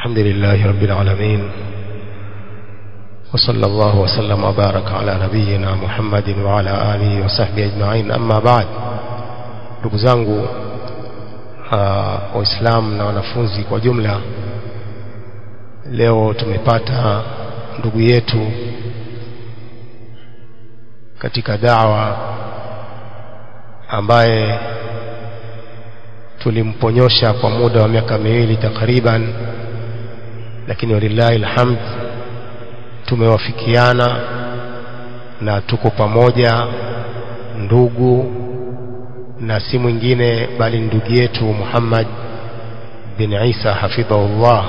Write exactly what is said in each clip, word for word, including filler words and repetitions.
الحمد لله رب العالمين وصلى الله وسلم وبارك على نبينا محمد وعلى آله وصحبه أجمعين. أما بعد, ndugu zangu waislamu na wanafunzi kwa jumla, leo tumepata ndugu yetu katika da'wa ambaye tulimponyosha kwa muda wa miaka miwili takriban, lakini walillahi alhamd tumewafikiana na tuko pamoja, ndugu, na si mwingine bali ndugu yetu Muhammad bin Isa hafidhahullah.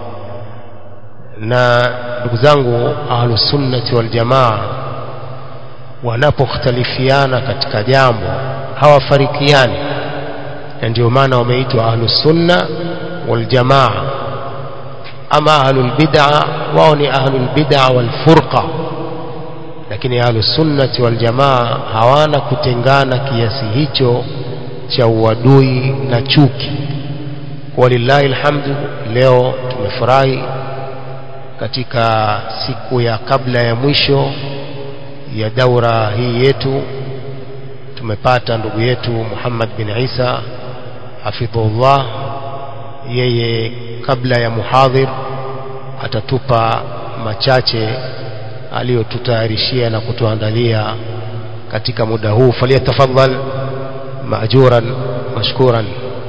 Na ndugu zangu, ahlus sunnati wal jamaa wanapokhtalifiana katika jambo hawafarikiani, na ndio maana wameitwa ahlus sunna wal jamaa. Ama ahlul bid'a, wao ni ahlul bid'a wal furqa, lakini ahlus sunnati wal jamaa hawana kutengana kiasi hicho cha uadui na chuki. Walillahi alhamdu, leo tumefurahi katika siku ya kabla ya mwisho ya daura hii yetu, tumepata ndugu yetu Muhammad bin Isa hafidhullah. Yeye kabla ya muhadhir atatupa machache aliyotutayarishia na kutuandalia katika muda huu. Faliyatafadhal maajuran mashkuran.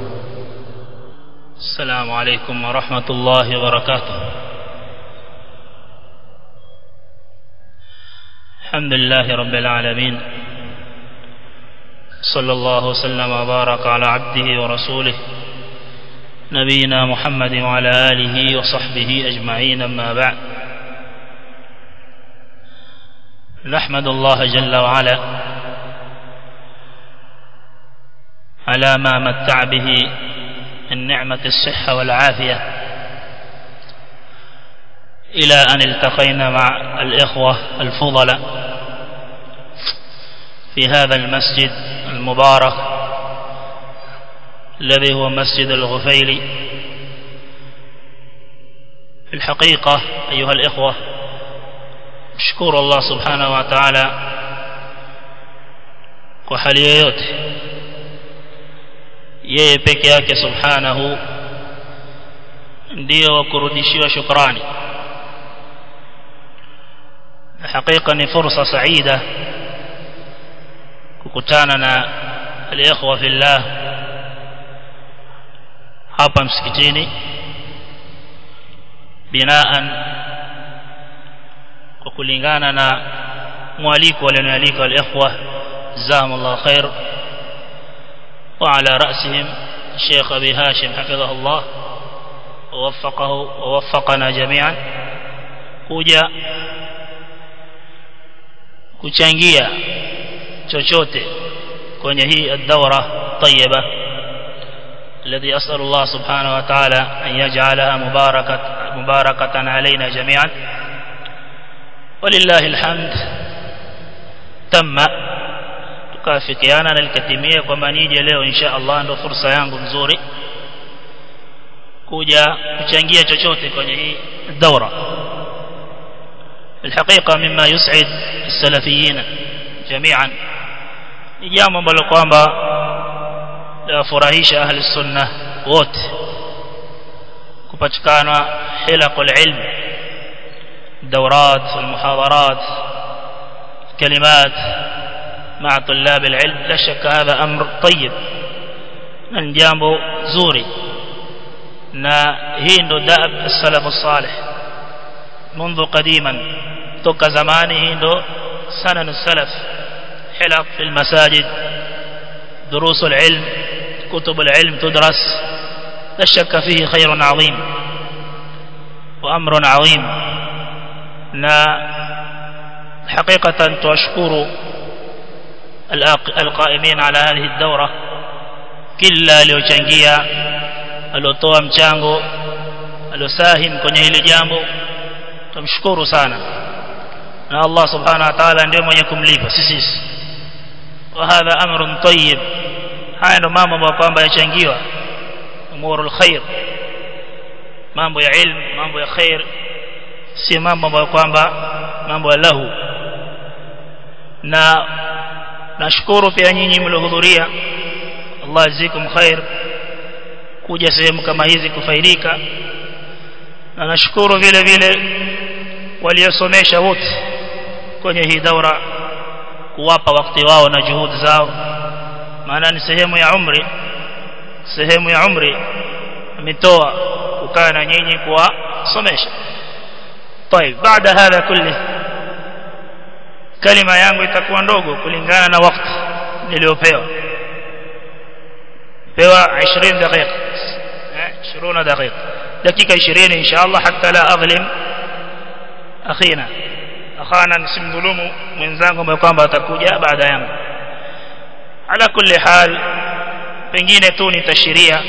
Assalamu alaykum wa rahmatullahi wa barakatuh. Alhamdulillahi rabbil alamin, sallallahu wasallam wa baraka ala abdihi wa rasulih نبينا محمد وعلى آله وصحبه أجمعين. أما بعد, نحمد الله جل وعلا على ما متع به من نعمة الصحة والعافية إلى أن التقينا مع الإخوة الفضلاء في هذا المسجد المبارك الذي هو مسجد الغفيلي. في الحقيقة أيها الإخوة, أشكر الله سبحانه وتعالى kwa hali yoyote. Yeye peke yake subhanahu ndiye wa kurudishiwa shukrani. Hakika ni fursa saida kukutana na al-ikhwa fillah hapa msikitini, binaan kwa kulingana na mwaliko walioalika al-ikhwa jazakumullahu khair, wa ala ra'sihim Sheikh Abi Hashim hafidhahullah wa waffaqahu wa waffaqana jami'an, kuja kuchangia chochote kwenye hii ad-dawra tayyiba الذي أسأل الله سبحانه وتعالى أن يجعلها مباركة مباركة علينا جميعا. ولله الحمد تم tukafikiana na likatimia kwamba nije leo insha Allah, ndo fursa yangu nzuri kuja kuchangia chochote kwenye hii daura. الحقيقة مما يسعد السلفيين جميعا, ni jambo ambalo kwamba furahisha ahli sunnah wote kupatikana hilaqul ilm, dawrat wal muhadarat, kalimat مع طلاب العلم. لا شك هذا أمر طيب, ni jambo zuri, na hii ndo daab as-salaf as-salih منذ قديما, toka zamani hii ndo sanan as-salaf. hilaq fil masajid, دروس العلم, كتب العلم تدرس, لا شك فيه خير عظيم وأمر عظيم. نا حقيقة تشكر القائمين على هذه الدورة, كلا aliyochangia, aliotoa mchango, aliosahim kwenye hili jambo, tumshukuru sana, na Allah subhanahu wa ta'ala ndiye mwenye kumlipa sisi. Wa hadha amrun tayyib, haya ndo mambo ambayo kwamba yachangiwa umurul khair, mambo ya ilmu, mambo ya khair, si mambo ambayo kwamba mambo ya lahu. Na nashukuru pia nyinyi mliohudhuria, Allah azikum khair, kuja sehemu kama hizi kufaidika. Na nashukuru vile vile waliosomesha wote kwenye hii daura, kuwapa wakati wao na juhudi zao, maana ni sehemu ya umri, sehemu ya umri ametoa kukaa na nyinyi kuwasomesha. طيب بعد هذا كله kalima yangu itakuwa ndogo kulingana na wakati niliopewa. pewa ishirini dakika, eh ishirini dakika, dakika ishirini inshallah, hatta la adhlim akhina, akhana nisimdhulumu mwenzangu ambaye kwamba atakuja baada yangu. Ala kulli hal, pengine tu nitashiria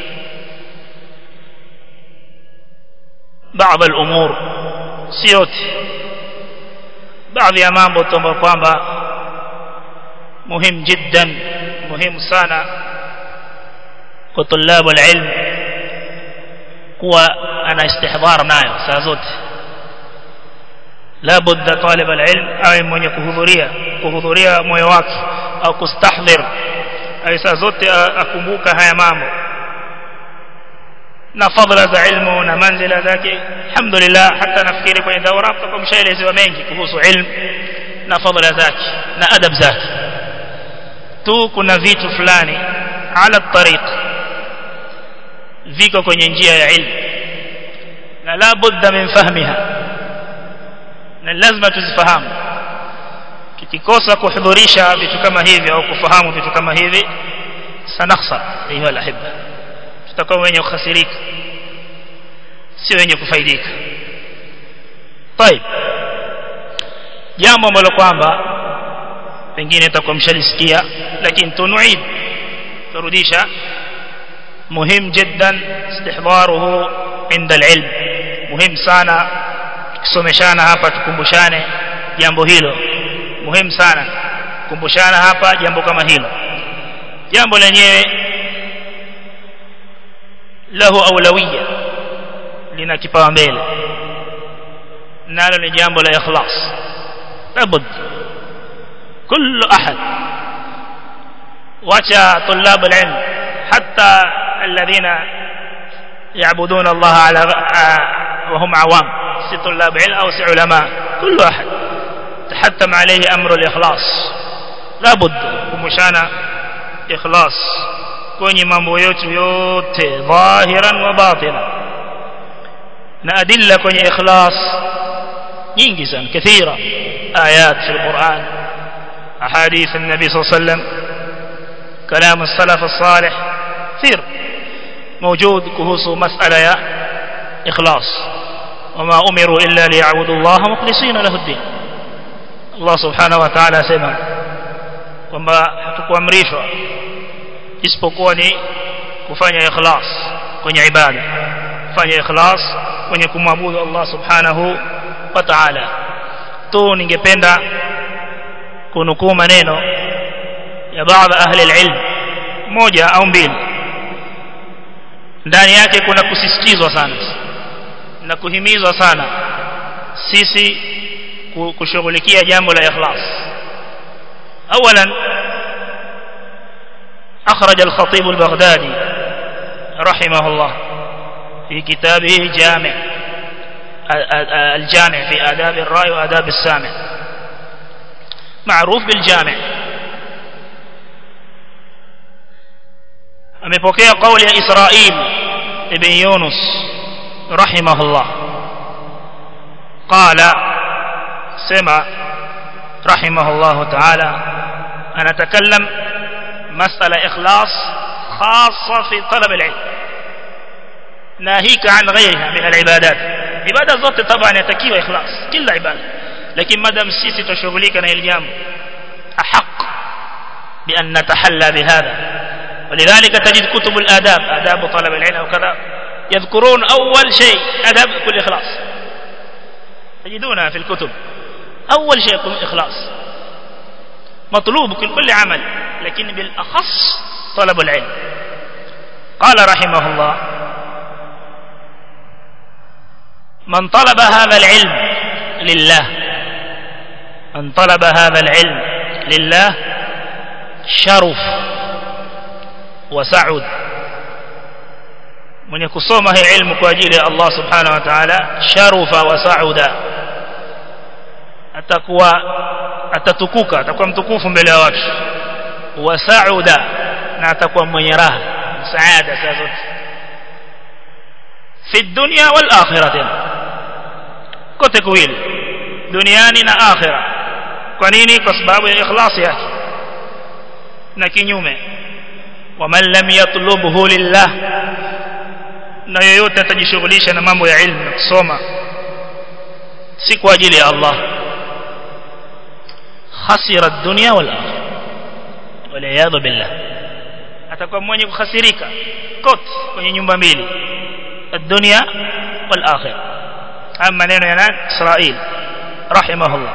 baadhi ya umur, si yote, baadhi ya mambo ambayo kwamba muhimu jiddan, muhimu sana kwa tulabu alilm kuwa ana istihdhar nayo saa zote. la budda talib alilm awe mwenye kuhudhuria kuhudhuria moyo wake au kustahdhir, ay saa zote akumbuka haya mambo na fadhila za ilmu na manzila zake. Alhamdulillah, hata nafikiri kwenye daura tutakuwa mshaelezewa mengi kuhusu ilmu na fadhila zake na adab zake. Tu kuna vitu fulani ala tariq viko kwenye njia ya ilmu na la budda min fahmiha, na lazima tuzifahamu. Tukikosa kuhudhurisha vitu kama hivi au kufahamu vitu kama hivi, sanakhsar ayuha alahibba, tutakuwa wenye kukhasirika, si wenye kufaidika. طيب jambo ambalo kwamba pengine itakuwa mshalisikia, lakini tunuid turudisha, muhim jiddan istihdharuhu inda alilm. Muhim sana tukisomeshana hapa tukumbushane jambo hilo, muhim sana kumbushana hapa jambo kama hilo. Jambo lenyewe lahu awlawiyya, lina kipaumbele, nalo ni jambo la ikhlas. labud kullu ahad, wacha tulab alilm hatta alladhina يعبدون الله على وهم عوام، si طلاب علم أو si علماء، كل واحد تحتم عليه أمر الإخلاص. لابد kumshana ikhlas kwenye mambo yetu yote, dhahiran wa batinan. na adilla kwenye ikhlas nyingi sana, kathira, ayat fi al-Quran, ahadith an-nabi sallallahu alayhi wasallam, kalam as-salaf as-salih كثير موجود كهوس مسألة يا إخلاص. وما أمروا إلا ليعبدوا الله مخلصين له الدين. الله سبحانه وتعالى سمع kwamba hatukuamrishwa isipokuwa ni kufanya ikhlas kwenye ibada, kufanya ikhlas kwenye kumwabudu Allah subhanahu wa ta'ala. Tu ningependa kunukuu maneno ya baadhi ahli alilm, moja au mbili, ndani yake kuna kusisitizwa sana na kuhimizwa sana sisi kushughulikia jambo la ikhlas. اولا اخرج الخطيب البغدادي رحمه الله في كتابه جامع الجامع في آداب الراعي وآداب السامع، معروف بالجامع. amepokea kauli ya Israil ibn Yunus rahimahullah, qala sema rahimahullah ta'ala, anatakallam masala ikhlas khassa fi talab al-ilm, nahika an ghayriha min al-ibadat. ibada zote طبعا yatakiwa ikhlas, kila ibada, lakini madam sisi tushughulika na hili jambo, ahaq bi an natahalla bihadha. ولذلك تجد كتب الآداب، آداب طلب العلم أو كذا، يذكرون أول شيء آداب كل إخلاص، تجدونها في الكتب. أول شيء يكون إخلاص مطلوب كل كل عمل، لكن بالأخص طلب العلم. قال رحمه الله: من طلب هذا العلم لله من طلب هذا العلم لله شرف وسعد من يكسوم هي علم kwa ajili ya Allah subhanahu wa ta'ala sharufa wa sauda atakuwa atatukuka atakuwa mtukufu mbele ya watu wa sauda na atakuwa mwenye raha saada saa zote fi dunya wal akhirah kote kuwili duniani na akhirah kwa nini kwa sababu ya ikhlas yake na kinyume waman lam yatlubhu lillah na yeyote atajishughulisha na mambo ya ilmu na kusoma si kwa ajili ya Allah khasira ad-dunya wal akhirah wal iyad billah atakuwa mwenye kukhasirika kote kwenye nyumba mbili ad-dunya wal akhirah ama maneno ya nani Israil rahimahullah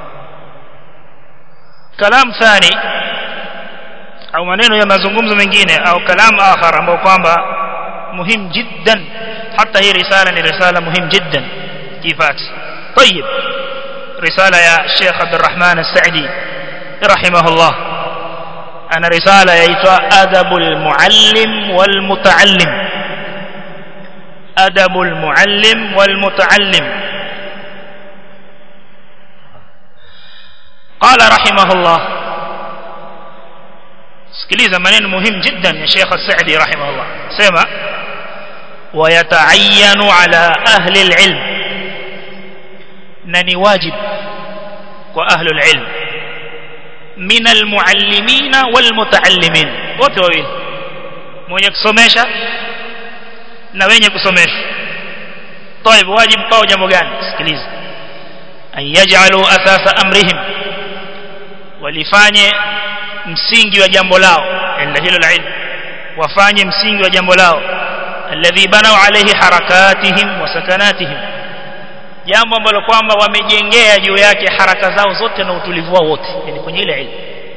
kalam thani au maneno ya mazungumzo mengine au kalam akhar ambao kwamba muhimu jiddan hata hii risala ni risala muhimu jiddan kifat طيب رسالة يا شيخ عبد الرحمن السعدي رحمه الله أنا رسالة يتوى أدب المعلم والمتعلم أدب المعلم والمتعلم قال رحمه الله سكليزا منين مهم جدا يا شيخ السعدي رحمه الله سيما ويتعين على أهل العلم نني واجب وأهل العلم من المعلمين والمتعلمين وتويل mwenye kusomesha na wenye kusomeshwa طيب واجب kwao jambo gani sikiliza an yaj'alu asasa amrihim walifanye msingi wa jambo lao illa hilo la ilmu wafanye msingi wa jambo lao alladhi banau alayhi harakatihim wa sakanatihim jambo ambalo kwamba wamejengea juu yake haraka zao zote na utulivu wao wote yani kwenye ile ilmu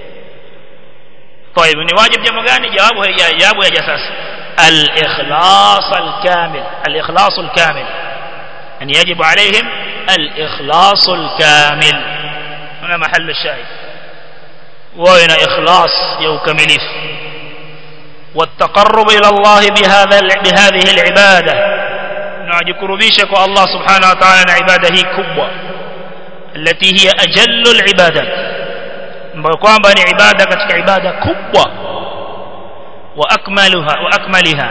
طيب ni wajibu jambo gani jawabu ya jawabu ya sasa al-ikhlas al-kamil al-ikhlas al-kamil yani yajibu عليهم al-ikhlas al-kamil huna mahall ash-shahid وين إخلاص يو كمليف والتقرب إلى الله بهذا بهذه العبادة نعجكربيشك الله سبحانه وتعالى عباده كبوة التي هي أجل العبادات بقوام بني عبادة كتك عبادة كبوة وأكملها وأكملها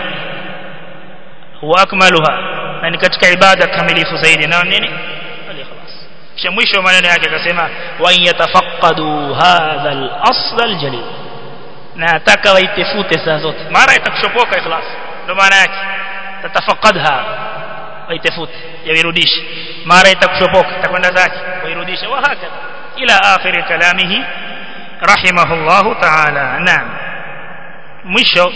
وأكملها يعني كتك عبادة كمليف سيدنا ونيني mwisho maneno yake akasema wa yatafaqadu hadha al-asl al-jalil na ataka waitefute saa zote mara itakushopoka ikhlas ndio maana yake tatafaqadha waitefute yairudishe mara itakushopoka itakwenda zake wairudishe wa hakika ila akhir kalamihi rahimahullahu ta'ala naam mwisho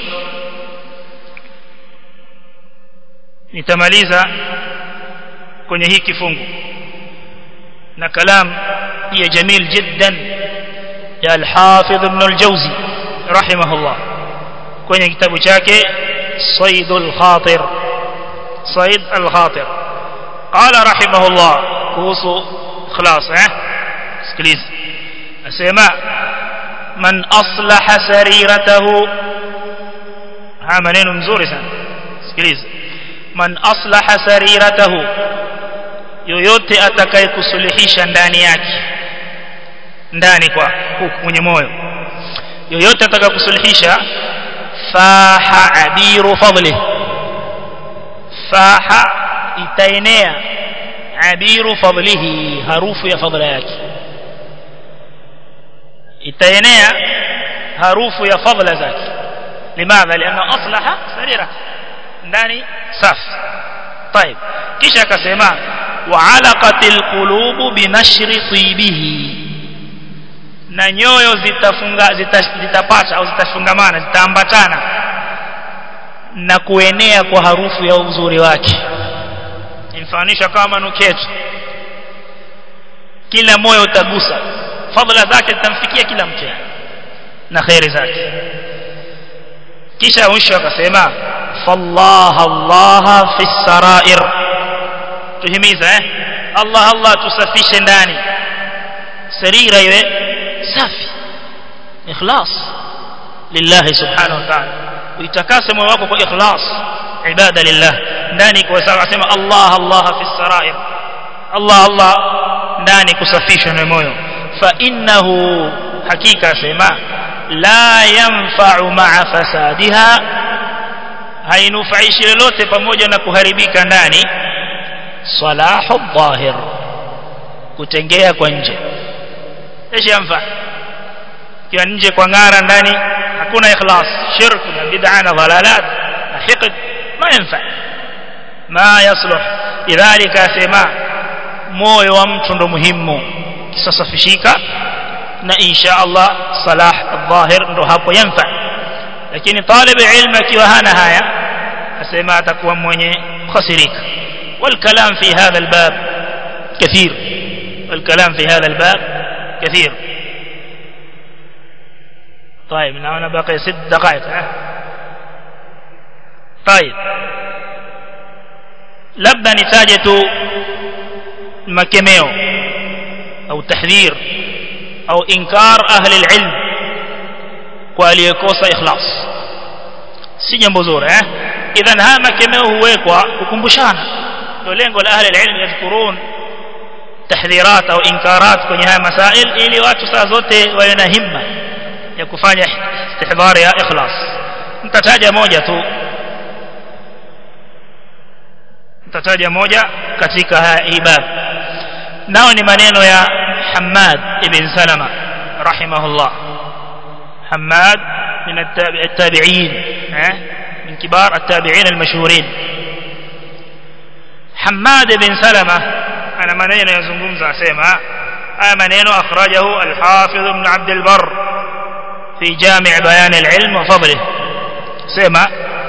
nitamaliza kwenye hii kifungu na kalam ya jamil jiddan ya al-Hafidh Ibn al-Jawzi rahimahullah kwenye kitabu chake Sayd al-Khatir Sayd al-Khatir qala rahimahullah kuhusu ikhlas eh sikiliza asema man aslaha sariratahu ha maneno mzuri sana sikiliza man aslaha sariratahu yoyote atakaye kusuluhisha ndani yake ndani kwa kwenye moyo yoyote atakaye kusuluhisha faha abiru fadli faha itaenea abiru fadlihi harufu ya fadla yake itaenea harufu ya fadla zake limadha lianna aslaha sarira ndani safi طيب kisha akasema wa'alaqatil qulubu binashri tibihi na nyoyo zitafunga zitapata au zitafungamana zitaambatana na kuenea kwa harufu ya uzuri wake infanisha kama nuketu kila moyo utagusa fadhila zake zitamfikia kila mtu na khairi zake kisha mwisho akasema fallaha allaha fi sarair tuhimiza eh Allah Allah tusafishe ndani sarira iwe safi ikhlas lillahi subhanahu wa ta'ala uitakase moyo wako kwa ikhlas ibada lillah ndani kwa sawa sema Allah Allah fi sarair Allah Allah ndani kusafisha na moyo fa innahu hakika sema la yanfa'u ma'a fasadiha hainufaishi lolote pamoja na kuharibika ndani salahu dhahir kutengea kwa nje ايش ينفع kwa nje kwa ngara ndani hakuna ikhlas shirk na bid'a na dhalalat na hiqd ma yanfa ma yasluh idhalika sema moyo wa mtu ndo muhimu kisasafishika na insha Allah salah adh-dhahir ndo hapo yanfa lakini talib ilmu akiwa hana haya asema atakuwa mwenye khasirika والكلام في هذا الباب كثير والكلام في هذا الباب كثير طيب نحن باقي ست دقائق طيب labda nitaje tu makemeo au tahdhir au inkar ahli alilm kwa aliyekosa ikhlas si jambo zuri eh idhan haya makemeo huwekwa kukumbushana ndio lengo la ahli alilm yadhkurun tahdhirat au inkarat kwenye haya masail ili watu saa zote wawe na himma ya kufanya istihdhar ya ikhlas nitataja moja tu nitataja moja katika hii bab nao ni maneno ya Hammad ibn Salama rahimahullah Hammad min at-tabi'in eh min kibar at-tabi'in al-mashhurin Hammad ibn Salama ana maneno yazungumza asema haya maneno akhrajahu al-Hafiz ibn Abd al-Barr fi Jami' Bayan al-Ilm wa Fadlihi sema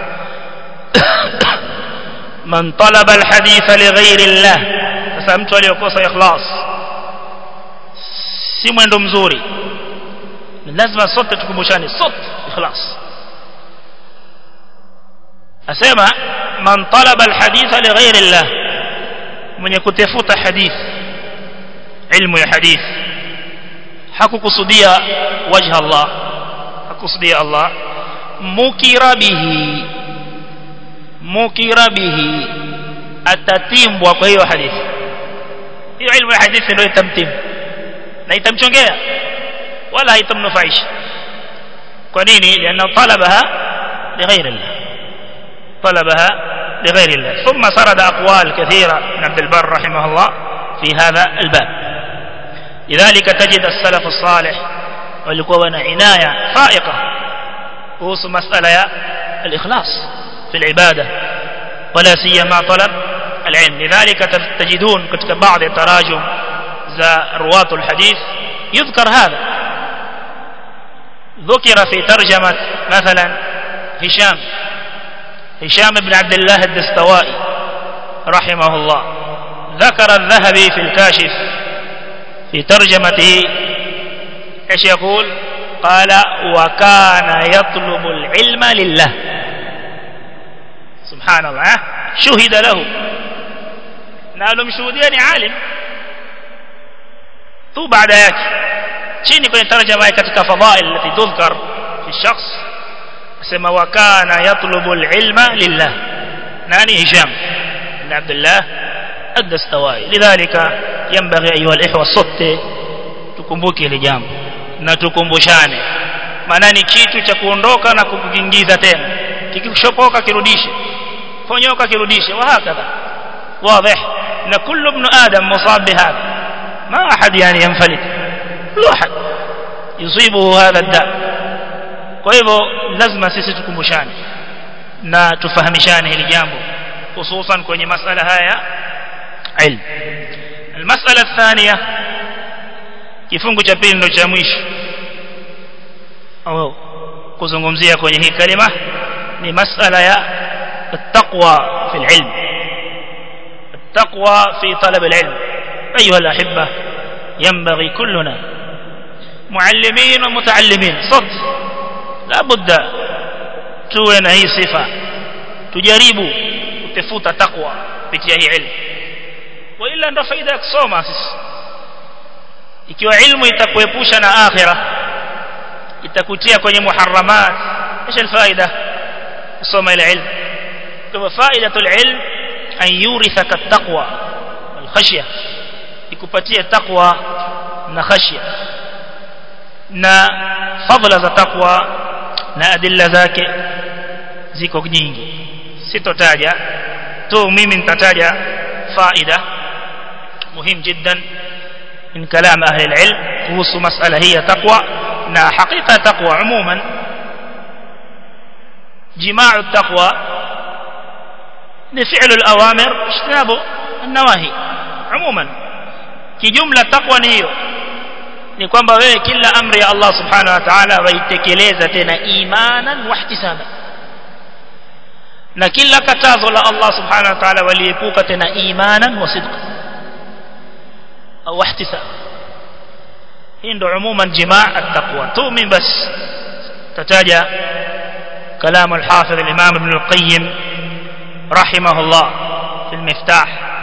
man talaba al-hadith li ghayri Allah sasa mtu aliyokosa ikhlas si mwendo mzuri lazima sote tukumbushane sote ikhlas asema man talaba al-hadith li ghayri Allah mwenye kutafuta hadith ilmu ya hadith hakukusudia wajha Allah hakukusudia Allah mukira bihi mukira bihi atatimbwa kwa hiyo hadithi hiyo ilmu ya hadithi ndio itamtimu na itamchongea wala haitamnufaisha kwa nini lianna talabaha lighairi Allah talabaha lighairi Allah thumma sarada aqwal kathira min Abd al-Barr rahimahullah fi hadha al-bab lidhalika tajid as-salaf as-salih walikuwa wana inaya faiqa kuhusu masala ya al-ikhlas في العبادة ولا سيما طلب العلم لذلك تجدون كتب بعض التراجم ذا رواة الحديث يذكر هذا ذكر في ترجمة مثلا هشام هشام بن عبد الله الدستوائي رحمه الله ذكر الذهبي في الكاشف في ترجمته ايش يقول قال وكان يطلب العلم لله سبحان الله شهد له نالو mshuhudia ni alim tu baada yake chini kwenye tarjama yake katika fadhail التي تذكر في الشخص اسمه وكان يطلب العلم لله ناني هشام بن عبد الله الدستوائي لذلك ينبغي ايها الاخوه sote tukumbuke ile jambo na tukumbushane maana ni kitu cha kuondoka na kukuingiza tena kikishopoka kirudishe fonyoka kirudishe وهكذا واضح ان كل ابن ادم مصاب بهذا ما احد يعني ينفلت كل واحد يصيبه هذا الداء kwa hivyo lazima sisi tukumbushane na tufahamishane hili jambo hususan kwenye masala haya ilmu المساله الثانيه kifungu cha pili ndo cha mwisho au kuzungumzia kwenye hii kalima ni masala ya التقوى في العلم التقوى في طلب العلم أيها الأحبة ينبغي كلنا معلمين ومتعلمين صد لا بد تونا هي صفة تجربوا وتفوت تقوى بتيه علم wa ila ndo faida ya kusoma sisi ikiwa ilmu itakuepusha na akhirah itakutia kwenye muharramat ايش الفائده kusoma ile ilmu kwa faidatul ilm an yurithaka at-taqwa wal khashya ikupatie taqwa na khashya na fadhila za taqwa na adilla zake ziko nyingi sitotaja tu mimi nitataja faida muhimu jiddan min kalam ahli al-ilm kuhusu mas'ala hiya taqwa na hakika taqwa umuman جماع التقوى لفعل الأوامر اجتناب النواهي عموما كجملة تقوى نيو ni kwamba wewe kila amri ya Allah subhanahu wa ta'ala waitekeleza tena imanan wa ihtisaban na kila katazo la Allah subhanahu wa ta'ala waliepuka tena imanan wa sidqan au ihtisab hii ndio umuman jimaa at-taqwa tu min bas tataja كلام الحافظ الإمام ابن القيم رحمه الله في المفتاح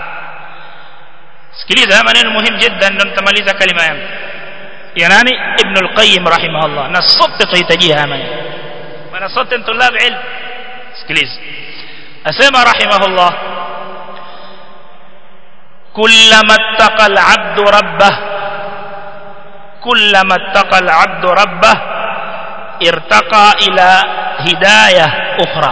سكليزا maneno muhimu jiddan ndo nitamaliza kalima yangu ya nani ibn al-qayyim rahimahullah na sote tuhitajia haya maneno maana sote tulab ilm sikiliza asema rahimahullah kullama ittaqa al-'abdu rabbah kullama ittaqa al-'abdu rabbah irtaqa ila هداية أخرى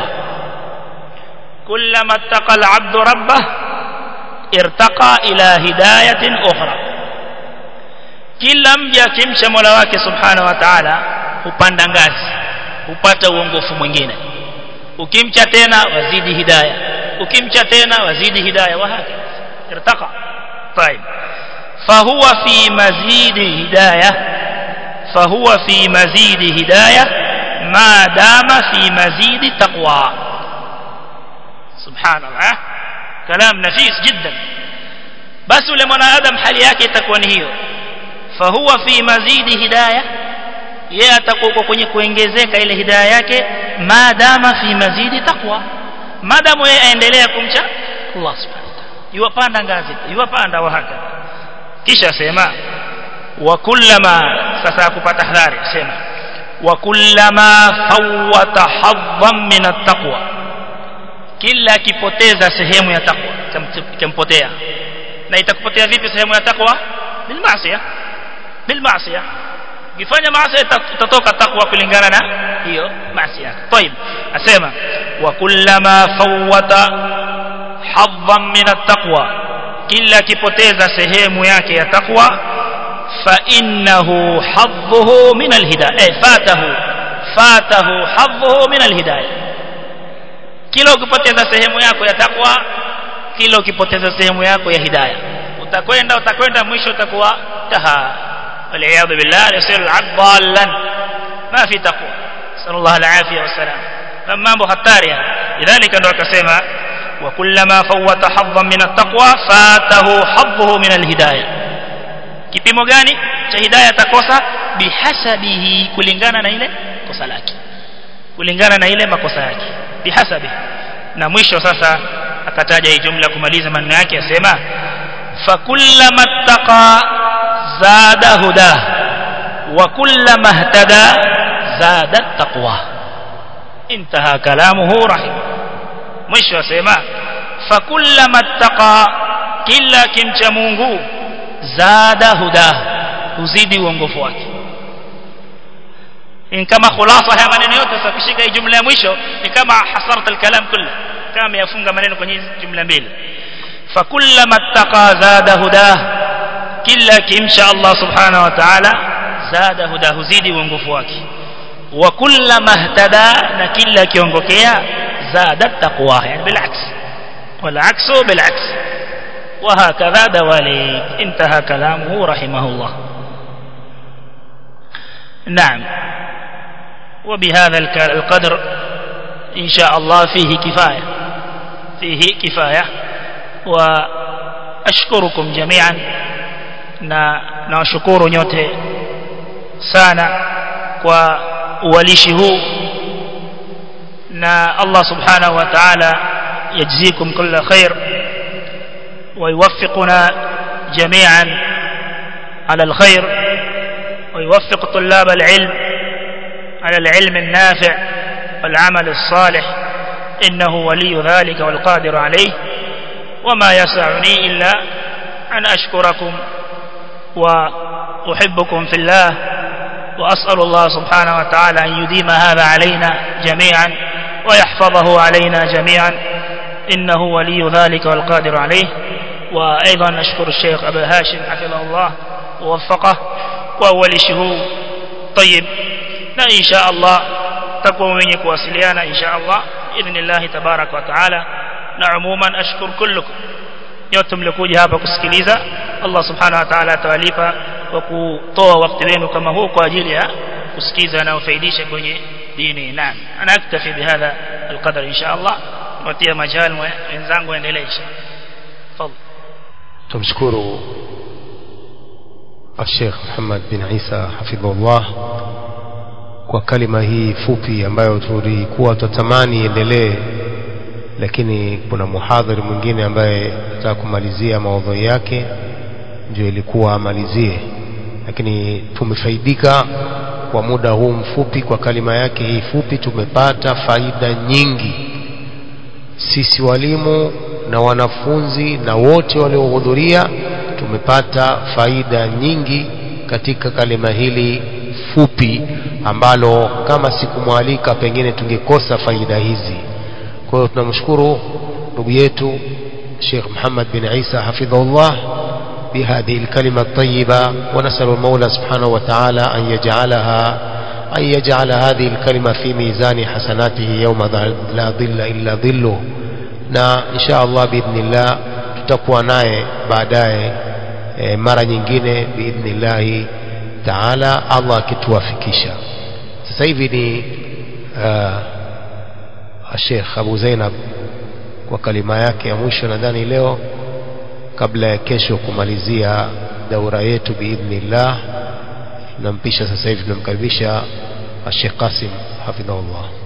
كلما اتقى العبد ربه ارتقى إلى هداية أخرى kila mja akimcha Mola wake subhanahu wa ta'ala hupanda ngazi hupata uongofu mwingine ukimcha tena wazidi hidayah ukimcha tena wazidi hidayah wa haka irtaqa طيب فهو في مزيد هداية فهو في مزيد هداية ما دام في مزيد تقوى سبحان الله كلام نفيس جدا بس لمن آدم حال yake itakuwa ni hiyo فهو في مزيد هداية yeye atakuwa kwenye kuongezeka ile hidayah yake maadama fi mazidi taqwa maadamu yeye aendelea kumcha Allah subhanahu wa ta'ala yuwapanda ngazi yuwapanda wa haka kisha sema wa kullama sasa kupata hadhari sema وكلما فوت حظا من التقوى kila kipoteza sehemu ya takwa kimpotea na itakupotea vipi sehemu ya takwa bil maasiya bil maasiya ukifanya maasiya itatoka takwa kulingana na hiyo maasiya طيب asema wa kullama fawata hadhan min at-taqwa kila kipoteza sehemu yake ya takwa فإنه حظه من الهداية فاته فاته حظه من الهداية kila ukipoteza sehemu yako ya takwa kila ukipoteza sehemu yako ya hidayah utakwenda utakwenda mwisho utakuwa taha waliyadhu billah yasir al-'abd dallan ma fi taqwa sallallahu alayhi wasallam mambo hatari lidhalika ndo akasema wa kullama fawata hadhan min at-taqwa fatahu hadhuhu min al-hidayah kipimo gani cha hidayah atakosa bihasabihi kulingana na ile kosa lake kulingana na ile makosa yake bihasabi na mwisho sasa akataja hii jumla kumaliza maneno yake asema fa kullama ittaqa zada huda wa kullama ihtada zada taqwa intaha kalamuhu rahim mwisho asema fa kullama ittaqa kila kimcha Mungu zada huda uzidi uongofu wake in kama khulasa haya maneno yote tukishika hii jumla ya mwisho ni kama hasarta al-kalam kullu kama yafunga maneno kwenye jumla mbili fa kullama ittaqa zada huda kila kimsha Allah subhanahu wa ta'ala zada huda uzidi uongofu wake wa kullama ihtada na kila kiongokea zada taqwa yani bilaks wal aksu bilaks وهكذا دواليك انتهى كلامه رحمه الله نعم وبهذا القدر إن شاء الله فيه كفاية فيه كفاية وأشكركم جميعا نشكر nyote sana kwa uwalishi huu na Allah subhanahu wa ta'ala yajzikum kulla khair ويوفقنا جميعا على الخير ويوفق طلاب العلم على العلم النافع والعمل الصالح إنه ولي ذلك والقادر عليه. وما يسعني إلا أن أشكركم وأحبكم في الله وأسأل الله سبحانه وتعالى أن يديم هذا علينا جميعا ويحفظه علينا جميعا إنه ولي ذلك والقادر عليه. وأيضا أشكر الشيخ أبا هاشم حفظه الله ووفقه وأول شهور طيب لا إن شاء الله تقوم منك واسليانا إن شاء الله بإذن الله تبارك وتعالى. نعموما أشكر كلكم nyote mlikuja hapa kusikiliza. Allah subhanahu wa ta'ala atawalipa kwa kutoa wakati wenu kama huu kwa ajili ya kusikiza na kufaidisha kwenye dini. Naam, ana aktafi bihadha alqadar insha Allah. Watia majal wenzangu waendelee. Tafadhali. Tumshukuru Sheikh Muhammad bin Isa hafidhullah kwa kalima hii fupi ambayo tulikuwa tutamani iendelee, lakini kuna muhadhiri mwingine ambaye anataka kumalizia maudhui yake ndio ilikuwa amalizie, lakini tumefaidika kwa muda huu mfupi. Kwa kalima yake hii fupi tumepata faida nyingi sisi walimu na wanafunzi na wote waliohudhuria, tumepata faida nyingi katika kalima hili fupi ambalo kama sikumwalika pengine tungekosa faida hizi. Kwa hiyo tunamshukuru ndugu yetu Sheikh Muhammad bin Isa hafidhahullah بهذه الكلمة الطيبة, ونسأل المولى سبحانه وتعالى أن يجعلها أن يجعل هذه الكلمة في ميزان حسناته يوم لا ظل إلا ظله. na insha Allah biidhnillah tutakuwa naye baadaye e, mara nyingine biidhnillah taala, Allah akituwafikisha. Sasa hivi ni uh, Sheikh Abu Zainab kwa kalima yake ya mwisho nadhani leo kabla ya kesho kumalizia daura yetu biidhnillah. Nampisha sasa hivi, tunamkaribisha Sheikh Qasim hafidhahullah.